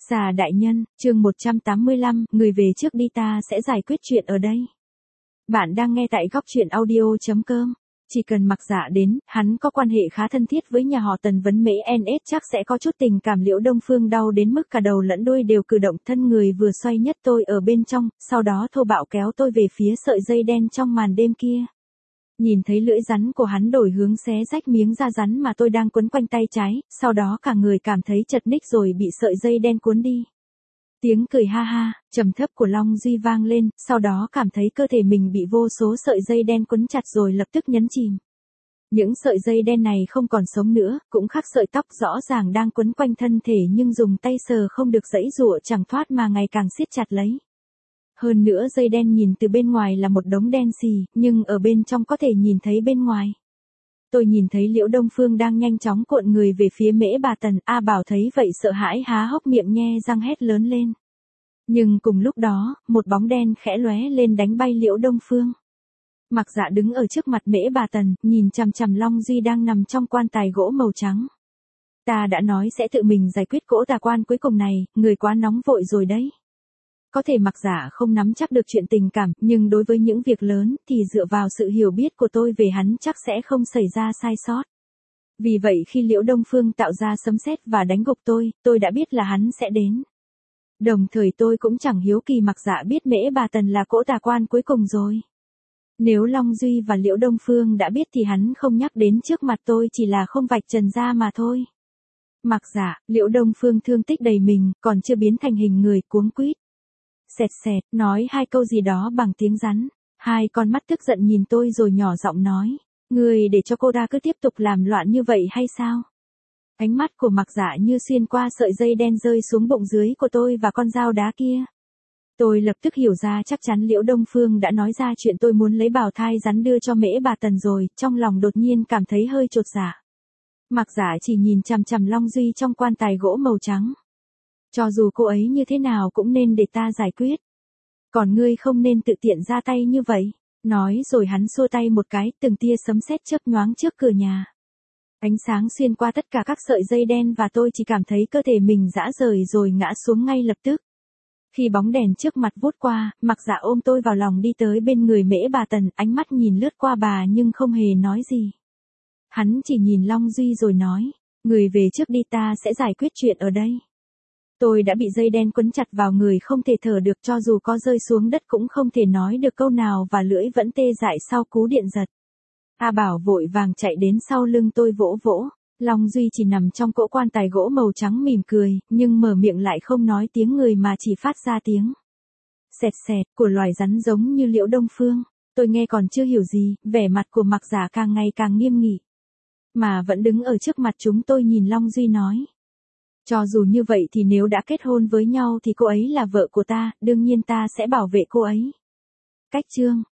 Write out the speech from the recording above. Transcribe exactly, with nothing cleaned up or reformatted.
Xà đại nhân, chương một trăm tám mươi lăm, người về trước đi ta sẽ giải quyết chuyện ở đây. Bạn đang nghe tại góc truyện audio chấm com. Chỉ cần Mặc Dạ đến, hắn có quan hệ khá thân thiết với nhà họ Tần Vấn Mễ en ét chắc sẽ có chút tình cảm. Liễu Đông Phương đau đến mức cả đầu lẫn đuôi đều cử động, thân người vừa xoay nhất tôi ở bên trong, sau đó thô bạo kéo tôi về phía sợi dây đen trong màn đêm kia. Nhìn thấy lưỡi rắn của hắn đổi hướng xé rách miếng da rắn mà tôi đang quấn quanh tay trái, sau đó cả người cảm thấy chật ních rồi bị sợi dây đen cuốn đi. Tiếng cười ha ha, trầm thấp của Long Duy vang lên, sau đó cảm thấy cơ thể mình bị vô số sợi dây đen quấn chặt rồi lập tức nhấn chìm. Những sợi dây đen này không còn sống nữa, cũng khác sợi tóc rõ ràng đang quấn quanh thân thể nhưng dùng tay sờ không được giãy giụa chẳng thoát mà ngày càng siết chặt lấy. Hơn nữa dây đen nhìn từ bên ngoài là một đống đen xì, nhưng ở bên trong có thể nhìn thấy bên ngoài. Tôi nhìn thấy Liễu Đông Phương đang nhanh chóng cuộn người về phía Mễ Bà Tần, A Bảo thấy vậy sợ hãi há hốc miệng nhe răng hét lớn lên. Nhưng cùng lúc đó, một bóng đen khẽ lóe lên đánh bay Liễu Đông Phương. Mặc Dạ đứng ở trước mặt Mễ Bà Tần, nhìn chằm chằm Long Duy đang nằm trong quan tài gỗ màu trắng. Ta đã nói sẽ tự mình giải quyết cỗ tà quan cuối cùng này, người quá nóng vội rồi đấy. Có thể Mặc Dạ không nắm chắc được chuyện tình cảm, nhưng đối với những việc lớn thì dựa vào sự hiểu biết của tôi về hắn chắc sẽ không xảy ra sai sót. Vì vậy khi Liễu Đông Phương tạo ra sấm sét và đánh gục tôi, tôi đã biết là hắn sẽ đến. Đồng thời tôi cũng chẳng hiếu kỳ Mặc Dạ biết Mễ Bà Tần là cỗ tà quan cuối cùng rồi. Nếu Long Duy và Liễu Đông Phương đã biết thì hắn không nhắc đến trước mặt tôi, chỉ là không vạch trần ra mà thôi. Mặc Dạ, Liễu Đông Phương thương tích đầy mình, còn chưa biến thành hình người, cuống quýt. Xẹt xẹt, nói hai câu gì đó bằng tiếng rắn. Hai con mắt tức giận nhìn tôi rồi nhỏ giọng nói. Người để cho cô ta cứ tiếp tục làm loạn như vậy hay sao? Ánh mắt của Mặc Dạ như xuyên qua sợi dây đen rơi xuống bụng dưới của tôi và con dao đá kia. Tôi lập tức hiểu ra chắc chắn Liễu Đông Phương đã nói ra chuyện tôi muốn lấy bào thai rắn đưa cho Mễ Bà Tần rồi, trong lòng đột nhiên cảm thấy hơi chột dạ. Mặc Dạ chỉ nhìn chằm chằm Long Duy trong quan tài gỗ màu trắng. Cho dù cô ấy như thế nào cũng nên để ta giải quyết. Còn ngươi không nên tự tiện ra tay như vậy. Nói rồi hắn xua tay một cái, từng tia sấm sét chớp nhoáng trước cửa nhà. Ánh sáng xuyên qua tất cả các sợi dây đen và tôi chỉ cảm thấy cơ thể mình rã rời rồi ngã xuống ngay lập tức. Khi bóng đèn trước mặt vút qua, Mặc Dạ ôm tôi vào lòng đi tới bên người Mễ Bà Tần, ánh mắt nhìn lướt qua bà nhưng không hề nói gì. Hắn chỉ nhìn Long Duy rồi nói, người về trước đi ta sẽ giải quyết chuyện ở đây. Tôi đã bị dây đen quấn chặt vào người không thể thở được, cho dù có rơi xuống đất cũng không thể nói được câu nào và lưỡi vẫn tê dại sau cú điện giật. A Bảo vội vàng chạy đến sau lưng tôi vỗ vỗ. Long Duy chỉ nằm trong cỗ quan tài gỗ màu trắng mỉm cười, nhưng mở miệng lại không nói tiếng người mà chỉ phát ra tiếng xẹt xẹt của loài rắn giống như Liễu Đông Phương. Tôi nghe còn chưa hiểu gì, vẻ mặt của Mặc Dạ càng ngày càng nghiêm nghị. Mà vẫn đứng ở trước mặt chúng tôi nhìn Long Duy nói. Cho dù như vậy thì nếu đã kết hôn với nhau thì cô ấy là vợ của ta, đương nhiên ta sẽ bảo vệ cô ấy. Cách chương